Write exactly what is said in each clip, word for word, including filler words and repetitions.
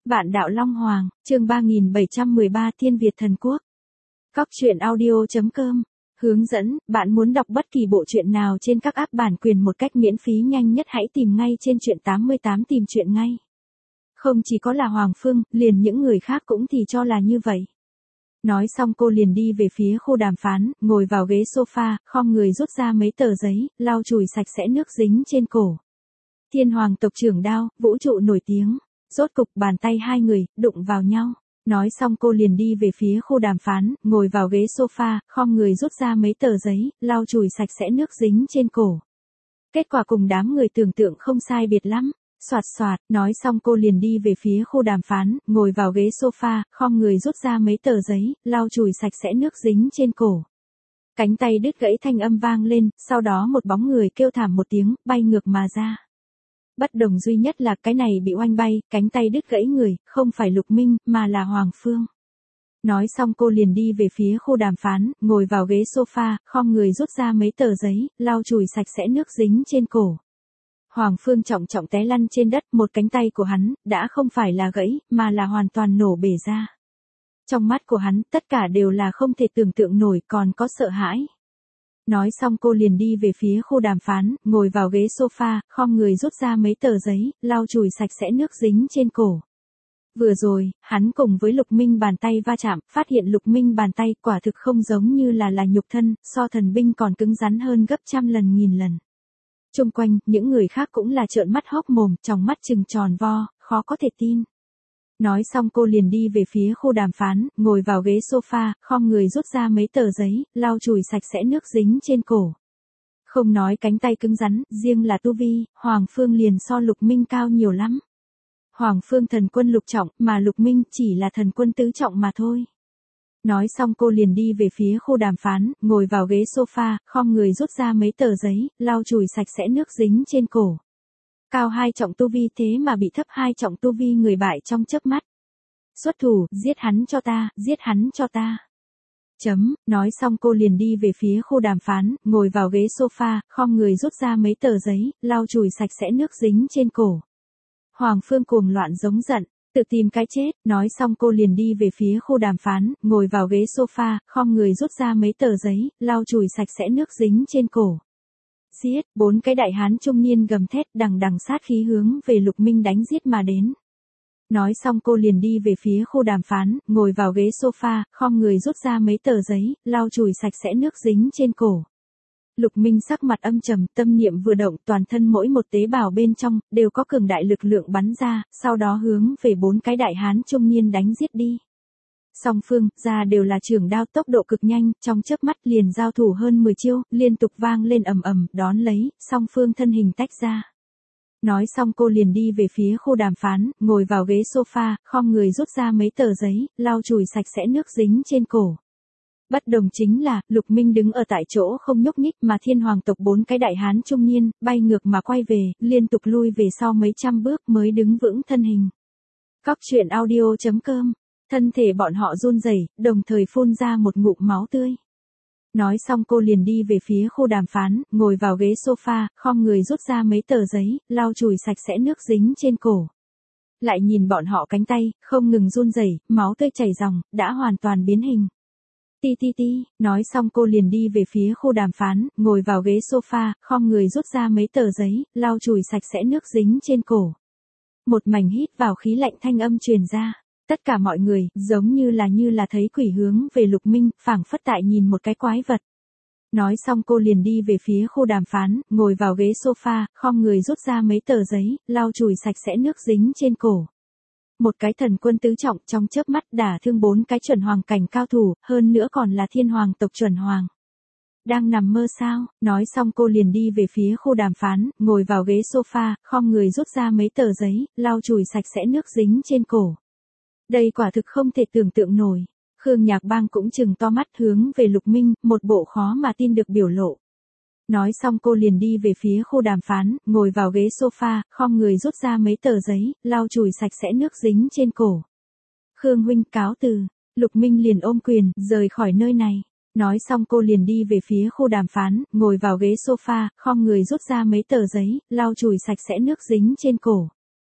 Vạn đạo Long Hoàng, chương ba nghìn bảy trăm mười ba Thiên Việt Thần Quốc. Cóc truyện audio chấm com. Hướng dẫn, bạn muốn đọc bất kỳ bộ truyện nào trên các app bản quyền một cách miễn phí nhanh nhất hãy tìm ngay trên truyện tám mươi tám tìm truyện ngay. Không chỉ có là Hoàng Phương, liền những người khác cũng thì cho là như vậy. Nói xong cô liền đi về phía khu đàm phán, ngồi vào ghế sofa, khom người rút ra mấy tờ giấy, lau chùi sạch sẽ nước dính trên cổ. Thiên Hoàng tộc trưởng Đao, vũ trụ nổi tiếng. Rốt cục bàn tay hai người, đụng vào nhau. Nói xong cô liền đi về phía khu đàm phán, ngồi vào ghế sofa, khom người rút ra mấy tờ giấy, lau chùi sạch sẽ nước dính trên cổ. Kết quả cùng đám người tưởng tượng không sai biệt lắm. Soạt soạt, nói xong cô liền đi về phía khu đàm phán, ngồi vào ghế sofa, khom người rút ra mấy tờ giấy, lau chùi sạch sẽ nước dính trên cổ. Cánh tay đứt gãy thanh âm vang lên, sau đó một bóng người kêu thảm một tiếng, bay ngược mà ra. Bất đồng duy nhất là cái này bị oanh bay, cánh tay đứt gãy người, không phải Lục Minh, mà là Hoàng Phương. Nói xong cô liền đi về phía khu đàm phán, ngồi vào ghế sofa, khom người rút ra mấy tờ giấy, lau chùi sạch sẽ nước dính trên cổ. Hoàng Phương trọng trọng té lăn trên đất, một cánh tay của hắn, đã không phải là gãy, mà là hoàn toàn nổ bể ra. Trong mắt của hắn, tất cả đều là không thể tưởng tượng nổi, còn có sợ hãi. Nói xong cô liền đi về phía khu đàm phán, ngồi vào ghế sofa, khom người rút ra mấy tờ giấy, lau chùi sạch sẽ nước dính trên cổ. Vừa rồi, hắn cùng với Lục Minh bàn tay va chạm, phát hiện Lục Minh bàn tay quả thực không giống như là là nhục thân, so thần binh còn cứng rắn hơn gấp trăm lần nghìn lần. Chung quanh, những người khác cũng là trợn mắt hốc mồm, trong mắt trừng tròn vo, khó có thể tin. Nói xong cô liền đi về phía khu đàm phán, ngồi vào ghế sofa, khom người rút ra mấy tờ giấy, lau chùi sạch sẽ nước dính trên cổ. Không nói cánh tay cứng rắn, riêng là tu vi, Hoàng Phương liền so Lục Minh cao nhiều lắm. Hoàng Phương thần quân lục trọng, mà Lục Minh chỉ là thần quân tứ trọng mà thôi. Nói xong cô liền đi về phía khu đàm phán, ngồi vào ghế sofa, khom người rút ra mấy tờ giấy, lau chùi sạch sẽ nước dính trên cổ. Cao hai trọng tu vi thế mà bị thấp hai trọng tu vi người bại trong chớp mắt. Xuất thủ, giết hắn cho ta, giết hắn cho ta. Chấm, nói xong cô liền đi về phía khu đàm phán, ngồi vào ghế sofa, khom người rút ra mấy tờ giấy, lau chùi sạch sẽ nước dính trên cổ. Hoàng Phương cuồng loạn giống giận, tự tìm cái chết, nói xong cô liền đi về phía khu đàm phán, ngồi vào ghế sofa, khom người rút ra mấy tờ giấy, lau chùi sạch sẽ nước dính trên cổ. Giết, bốn cái đại hán trung niên gầm thét đằng đằng sát khí hướng về Lục Minh đánh giết mà đến. Nói xong cô liền đi về phía khu đàm phán, ngồi vào ghế sofa, khom người rút ra mấy tờ giấy, lau chùi sạch sẽ nước dính trên cổ. Lục Minh sắc mặt âm trầm, tâm niệm vừa động, toàn thân mỗi một tế bào bên trong, đều có cường đại lực lượng bắn ra, sau đó hướng về bốn cái đại hán trung niên đánh giết đi. Song phương, ra đều là trường đao tốc độ cực nhanh, trong chớp mắt liền giao thủ hơn mười chiêu, liên tục vang lên ầm ầm, đón lấy, song phương thân hình tách ra. Nói xong cô liền đi về phía khu đàm phán, ngồi vào ghế sofa, khom người rút ra mấy tờ giấy, lau chùi sạch sẽ nước dính trên cổ. Bất đồng chính là, Lục Minh đứng ở tại chỗ không nhúc nhích mà Thiên Hoàng tộc bốn cái đại hán trung niên, bay ngược mà quay về, liên tục lui về sau mấy trăm bước mới đứng vững thân hình. Cóc truyện audio chấm com. Thân thể bọn họ run rẩy, đồng thời phun ra một ngụm máu tươi. Nói xong cô liền đi về phía khu đàm phán, ngồi vào ghế sofa, khom người rút ra mấy tờ giấy, lau chùi sạch sẽ nước dính trên cổ. Lại nhìn bọn họ cánh tay, không ngừng run rẩy, máu tươi chảy ròng, đã hoàn toàn biến hình. Ti ti ti, nói xong cô liền đi về phía khu đàm phán, ngồi vào ghế sofa, khom người rút ra mấy tờ giấy, lau chùi sạch sẽ nước dính trên cổ. Một mảnh hít vào khí lạnh thanh âm truyền ra. Tất cả mọi người, giống như là như là thấy quỷ hướng về Lục Minh, phảng phất tại nhìn một cái quái vật. Nói xong cô liền đi về phía khu đàm phán, ngồi vào ghế sofa, khom người rút ra mấy tờ giấy, lau chùi sạch sẽ nước dính trên cổ. Một cái thần quân tứ trọng trong chớp mắt đả thương bốn cái chuẩn hoàng cảnh cao thủ, hơn nữa còn là Thiên Hoàng tộc chuẩn hoàng. Đang nằm mơ sao, nói xong cô liền đi về phía khu đàm phán, ngồi vào ghế sofa, khom người rút ra mấy tờ giấy, lau chùi sạch sẽ nước dính trên cổ. Đây quả thực không thể tưởng tượng nổi. Khương Nhạc Bang cũng trừng to mắt hướng về Lục Minh, một bộ khó mà tin được biểu lộ. Nói xong cô liền đi về phía khu đàm phán, ngồi vào ghế sofa, khom người rút ra mấy tờ giấy, lau chùi sạch sẽ nước dính trên cổ. Khương huynh cáo từ, Lục Minh liền ôm quyền, rời khỏi nơi này. Nói xong cô liền đi về phía khu đàm phán, ngồi vào ghế sofa, khom người rút ra mấy tờ giấy, lau chùi sạch sẽ nước dính trên cổ.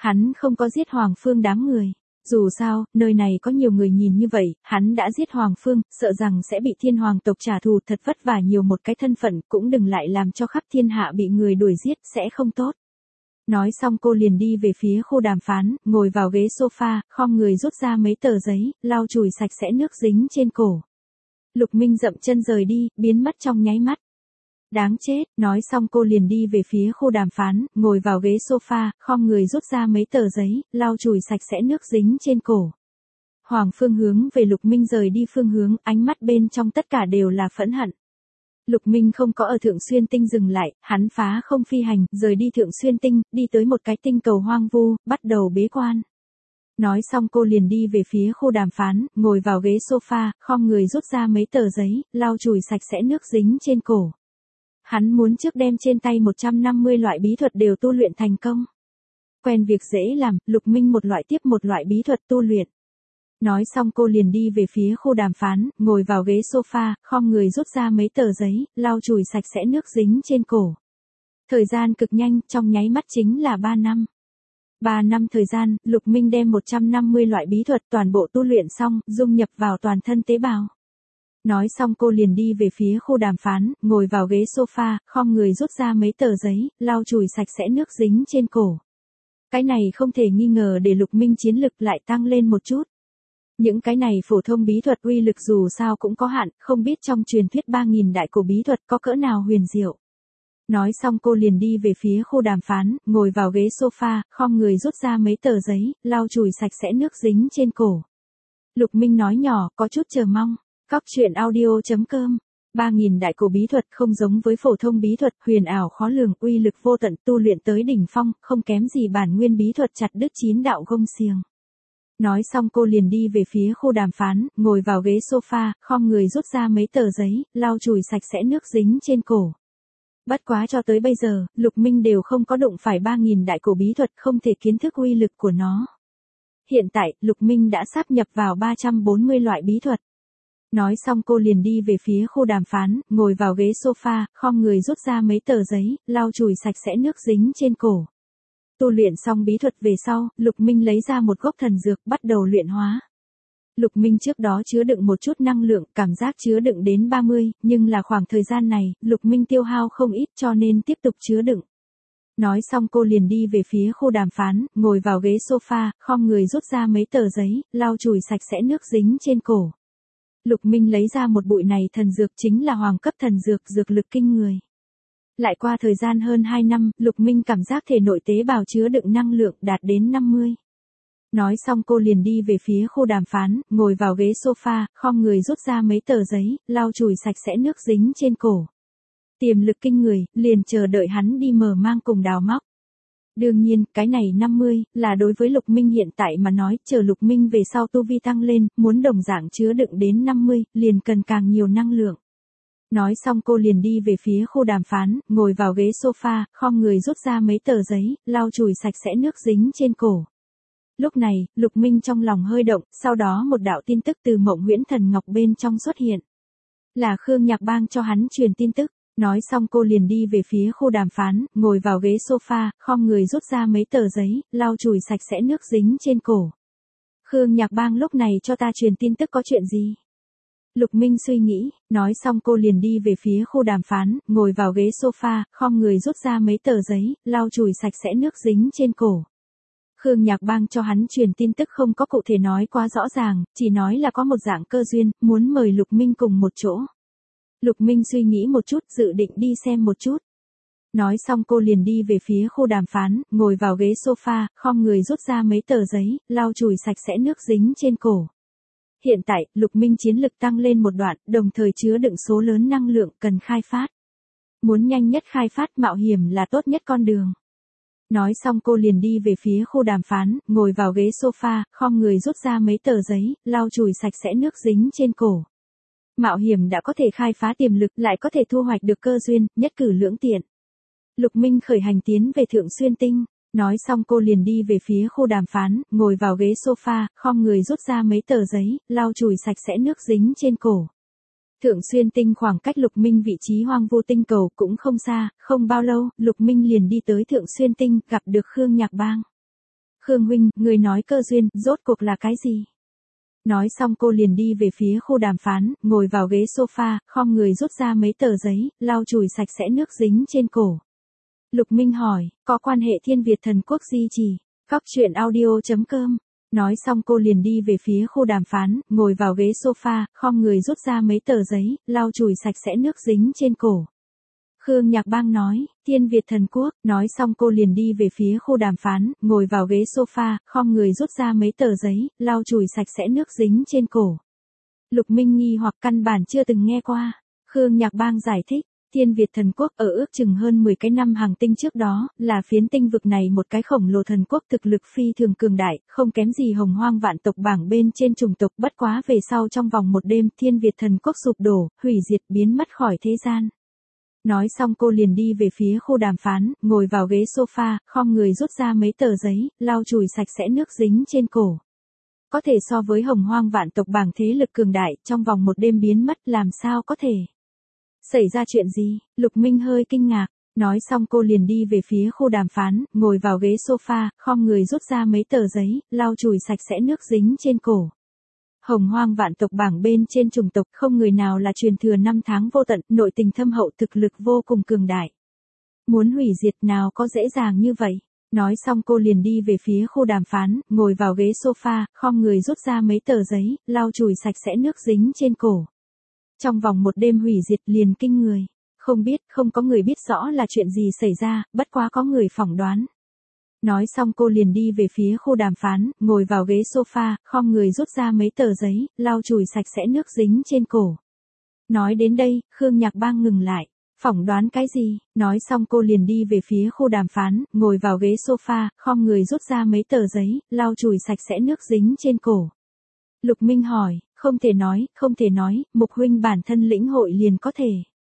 Hắn không có giết Hoàng Phương đám người. Dù sao, nơi này có nhiều người nhìn như vậy, hắn đã giết Hoàng Phương, sợ rằng sẽ bị thiên hoàng tộc trả thù, thật vất vả nhiều một cái thân phận, cũng đừng lại làm cho khắp thiên hạ bị người đuổi giết, sẽ không tốt. Nói xong cô liền đi về phía khu đàm phán, ngồi vào ghế sofa, khom người rút ra mấy tờ giấy, lau chùi sạch sẽ nước dính trên cổ. Lục Minh dậm chân rời đi, biến mất trong nháy mắt. Đáng chết, nói xong cô liền đi về phía khu đàm phán, ngồi vào ghế sofa, khom người rút ra mấy tờ giấy, lau chùi sạch sẽ nước dính trên cổ. Hoàng Phương hướng về Lục Minh rời đi phương hướng, ánh mắt bên trong tất cả đều là phẫn hận. Lục Minh không có ở Thượng Xuyên Tinh dừng lại, hắn phá không phi hành, rời đi Thượng Xuyên Tinh, đi tới một cái tinh cầu hoang vu, bắt đầu bế quan. Nói xong cô liền đi về phía khu đàm phán, ngồi vào ghế sofa, khom người rút ra mấy tờ giấy, lau chùi sạch sẽ nước dính trên cổ. Hắn muốn trước đem trên tay một trăm năm mươi loại bí thuật đều tu luyện thành công. Quen việc dễ làm, Lục Minh một loại tiếp một loại bí thuật tu luyện. Nói xong cô liền đi về phía khu đàm phán, ngồi vào ghế sofa, khom người rút ra mấy tờ giấy, lau chùi sạch sẽ nước dính trên cổ. Thời gian cực nhanh, trong nháy mắt chính là ba năm. ba năm thời gian, Lục Minh đem một trăm năm mươi loại bí thuật toàn bộ tu luyện xong, dung nhập vào toàn thân tế bào. Nói xong cô liền đi về phía khu đàm phán, ngồi vào ghế sofa, khom người rút ra mấy tờ giấy, lau chùi sạch sẽ nước dính trên cổ. Cái này không thể nghi ngờ để Lục Minh chiến lực lại tăng lên một chút. Những cái này phổ thông bí thuật uy lực dù sao cũng có hạn, không biết trong truyền thuyết ba nghìn đại cổ bí thuật có cỡ nào huyền diệu. Nói xong cô liền đi về phía khu đàm phán, ngồi vào ghế sofa, khom người rút ra mấy tờ giấy, lau chùi sạch sẽ nước dính trên cổ. Lục Minh nói nhỏ, có chút chờ mong. Cóc truyện audio chấm com ba nghìn đại cổ bí thuật không giống với phổ thông bí thuật, huyền ảo khó lường, uy lực vô tận, tu luyện tới đỉnh phong, không kém gì bản nguyên bí thuật chặt đứt chín đạo gông xiềng. Nói xong cô liền đi về phía khu đàm phán, ngồi vào ghế sofa, khom người rút ra mấy tờ giấy, lau chùi sạch sẽ nước dính trên cổ. Bất quá cho tới bây giờ, Lục Minh đều không có đụng phải ba nghìn đại cổ bí thuật, không thể kiến thức uy lực của nó. Hiện tại, Lục Minh đã sáp nhập vào ba trăm bốn mươi loại bí thuật. Nói xong cô liền đi về phía khu đàm phán, ngồi vào ghế sofa, khom người rút ra mấy tờ giấy, lau chùi sạch sẽ nước dính trên cổ. Tu luyện xong bí thuật về sau, Lục Minh lấy ra một gốc thần dược, bắt đầu luyện hóa. Lục Minh trước đó chứa đựng một chút năng lượng, cảm giác chứa đựng đến ba mươi, nhưng là khoảng thời gian này, Lục Minh tiêu hao không ít cho nên tiếp tục chứa đựng. Nói xong cô liền đi về phía khu đàm phán, ngồi vào ghế sofa, khom người rút ra mấy tờ giấy, lau chùi sạch sẽ nước dính trên cổ. Lục Minh lấy ra một bụi này thần dược chính là hoàng cấp thần dược, dược lực kinh người. Lại qua thời gian hơn hai năm, Lục Minh cảm giác thể nội tế bào chứa đựng năng lượng đạt đến năm mươi. Nói xong cô liền đi về phía khu đàm phán, ngồi vào ghế sofa, khom người rút ra mấy tờ giấy, lau chùi sạch sẽ nước dính trên cổ. Tiềm lực kinh người, liền chờ đợi hắn đi mở mang cùng đào móc. Đương nhiên, cái này năm mươi, là đối với Lục Minh hiện tại mà nói, chờ Lục Minh về sau tu vi tăng lên, muốn đồng dạng chứa đựng đến năm mươi, liền cần càng nhiều năng lượng. Nói xong cô liền đi về phía khu đàm phán, ngồi vào ghế sofa, khom người rút ra mấy tờ giấy, lau chùi sạch sẽ nước dính trên cổ. Lúc này, Lục Minh trong lòng hơi động, sau đó một đạo tin tức từ Mộng Huyễn Thần Ngọc bên trong xuất hiện. Là Khương Nhạc Bang cho hắn truyền tin tức. Nói xong cô liền đi về phía khu đàm phán, ngồi vào ghế sofa, khom người rút ra mấy tờ giấy, lau chùi sạch sẽ nước dính trên cổ. Khương Nhạc Bang lúc này cho ta truyền tin tức có chuyện gì? Lục Minh suy nghĩ, nói xong cô liền đi về phía khu đàm phán, ngồi vào ghế sofa, khom người rút ra mấy tờ giấy, lau chùi sạch sẽ nước dính trên cổ. Khương Nhạc Bang cho hắn truyền tin tức không có cụ thể nói quá rõ ràng, chỉ nói là có một dạng cơ duyên, muốn mời Lục Minh cùng một chỗ. Lục Minh suy nghĩ một chút, dự định đi xem một chút. Nói xong cô liền đi về phía khu đàm phán, ngồi vào ghế sofa, khom người rút ra mấy tờ giấy, lau chùi sạch sẽ nước dính trên cổ. Hiện tại, Lục Minh chiến lực tăng lên một đoạn, đồng thời chứa đựng số lớn năng lượng cần khai phát. Muốn nhanh nhất khai phát, mạo hiểm là tốt nhất con đường. Nói xong cô liền đi về phía khu đàm phán, ngồi vào ghế sofa, khom người rút ra mấy tờ giấy, lau chùi sạch sẽ nước dính trên cổ. Mạo hiểm đã có thể khai phá tiềm lực, lại có thể thu hoạch được cơ duyên, nhất cử lưỡng tiện. Lục Minh khởi hành tiến về Thượng Xuyên Tinh. Nói xong cô liền đi về phía khu đàm phán, ngồi vào ghế sofa, khom người rút ra mấy tờ giấy, lau chùi sạch sẽ nước dính trên cổ. Thượng Xuyên Tinh khoảng cách Lục Minh vị trí hoang vu tinh cầu cũng không xa, không bao lâu, Lục Minh liền đi tới Thượng Xuyên Tinh, gặp được Khương Nhạc Bang. Khương huynh, người nói cơ duyên, rốt cuộc là cái gì? Nói xong cô liền đi về phía khu đàm phán, ngồi vào ghế sofa, khom người rút ra mấy tờ giấy, lau chùi sạch sẽ nước dính trên cổ. Lục Minh hỏi, có quan hệ Thiên Việt Thần Quốc di trì, cóc truyện audio chấm com. Nói xong cô liền đi về phía khu đàm phán, ngồi vào ghế sofa, khom người rút ra mấy tờ giấy, lau chùi sạch sẽ nước dính trên cổ. Khương Nhạc Bang nói, Thiên Việt Thần Quốc, nói xong cô liền đi về phía khu đàm phán, ngồi vào ghế sofa, khom người rút ra mấy tờ giấy, lau chùi sạch sẽ nước dính trên cổ. Lục Minh nghi hoặc căn bản chưa từng nghe qua. Khương Nhạc Bang giải thích, Thiên Việt Thần Quốc ở ước chừng hơn mười cái năm hàng tinh trước đó, là phiến tinh vực này một cái khổng lồ thần quốc thực lực phi thường cường đại, không kém gì Hồng Hoang vạn tộc bảng bên trên chủng tộc, bất quá về sau trong vòng một đêm Thiên Việt Thần Quốc sụp đổ, hủy diệt biến mất khỏi thế gian. Nói xong cô liền đi về phía khu đàm phán, ngồi vào ghế sofa, khom người rút ra mấy tờ giấy, lau chùi sạch sẽ nước dính trên cổ. Có thể so với Hồng Hoang vạn tộc bảng thế lực cường đại, trong vòng một đêm biến mất, làm sao có thể? Xảy ra chuyện gì? Lục Minh hơi kinh ngạc. Nói xong cô liền đi về phía khu đàm phán, ngồi vào ghế sofa, khom người rút ra mấy tờ giấy, lau chùi sạch sẽ nước dính trên cổ. Hồng Hoang vạn tộc bảng bên trên chủng tộc không người nào là truyền thừa năm tháng vô tận, nội tình thâm hậu, thực lực vô cùng cường đại. Muốn hủy diệt nào có dễ dàng như vậy. Nói xong cô liền đi về phía khu đàm phán, ngồi vào ghế sofa, khom người rút ra mấy tờ giấy, lau chùi sạch sẽ nước dính trên cổ. Trong vòng một đêm hủy diệt liền kinh người. Không biết, không có người biết rõ là chuyện gì xảy ra, bất quá có người phỏng đoán. Nói xong cô liền đi về phía khu đàm phán, ngồi vào ghế sofa, khom người rút ra mấy tờ giấy, lau chùi sạch sẽ nước dính trên cổ. Nói đến đây, Khương Nhạc Bang ngừng lại. Phỏng đoán cái gì? Nói xong cô liền đi về phía khu đàm phán, ngồi vào ghế sofa, khom người rút ra mấy tờ giấy, lau chùi sạch sẽ nước dính trên cổ. Lục Minh hỏi, không thể nói, không thể nói, Mục huynh bản thân lĩnh hội liền có thể.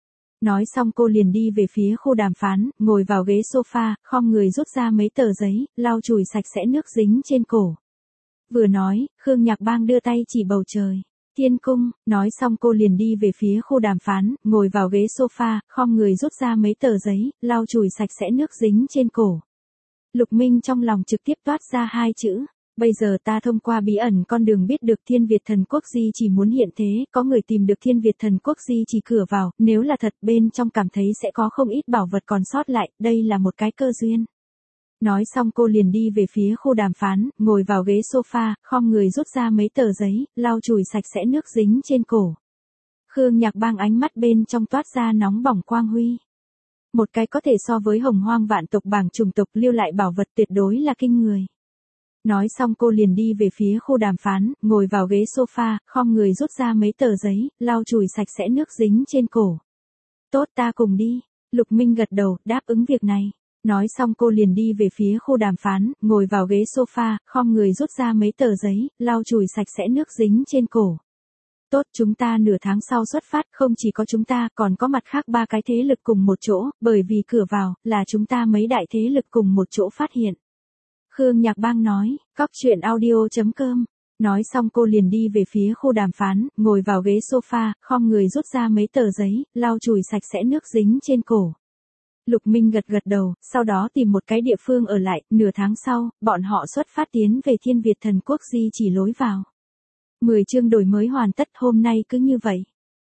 Nói xong cô liền đi về phía khu đàm phán, ngồi vào ghế sofa, khom người rút ra mấy tờ giấy, lau chùi sạch sẽ nước dính trên cổ. Vừa nói, Khương Nhạc Bang đưa tay chỉ bầu trời. Thiên cung, nói xong cô liền đi về phía khu đàm phán, ngồi vào ghế sofa, khom người rút ra mấy tờ giấy, lau chùi sạch sẽ nước dính trên cổ. Lục Minh trong lòng trực tiếp toát ra hai chữ. Bây giờ ta thông qua bí ẩn con đường biết được Thiên Việt Thần Quốc di chỉ muốn hiện thế, có người tìm được Thiên Việt Thần Quốc di chỉ cửa vào, nếu là thật bên trong cảm thấy sẽ có không ít bảo vật còn sót lại, đây là một cái cơ duyên. Nói xong cô liền đi về phía khu đàm phán, ngồi vào ghế sofa, khom người rút ra mấy tờ giấy, lau chùi sạch sẽ nước dính trên cổ. Khương Nhạc Bang ánh mắt bên trong toát ra nóng bỏng quang huy. Một cái có thể so với Hồng Hoang vạn tộc bảng chủng tộc lưu lại bảo vật tuyệt đối là kinh người. Nói xong cô liền đi về phía khu đàm phán, ngồi vào ghế sofa, khom người rút ra mấy tờ giấy, lau chùi sạch sẽ nước dính trên cổ. Tốt, ta cùng đi. Lục Minh gật đầu, đáp ứng việc này. Nói xong cô liền đi về phía khu đàm phán, ngồi vào ghế sofa, khom người rút ra mấy tờ giấy, lau chùi sạch sẽ nước dính trên cổ. Tốt, chúng ta nửa tháng sau xuất phát, không chỉ có chúng ta, còn có mặt khác ba cái thế lực cùng một chỗ, bởi vì cửa vào, là chúng ta mấy đại thế lực cùng một chỗ phát hiện. Khương Nhạc Bang nói, cóc truyện audio chấm com. Nói xong cô liền đi về phía khu đàm phán, ngồi vào ghế sofa, khom người rút ra mấy tờ giấy, lau chùi sạch sẽ nước dính trên cổ. Lục Minh gật gật đầu, sau đó tìm một cái địa phương ở lại, nửa tháng sau, bọn họ xuất phát tiến về Thiên Việt Thần Quốc di chỉ lối vào. mười chương đổi mới hoàn tất, hôm nay cứ như vậy.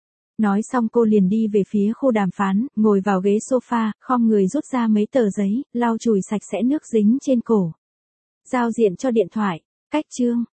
Nói xong cô liền đi về phía khu đàm phán, ngồi vào ghế sofa, khom người rút ra mấy tờ giấy, lau chùi sạch sẽ nước dính trên cổ. Giao diện cho điện thoại, cách chương.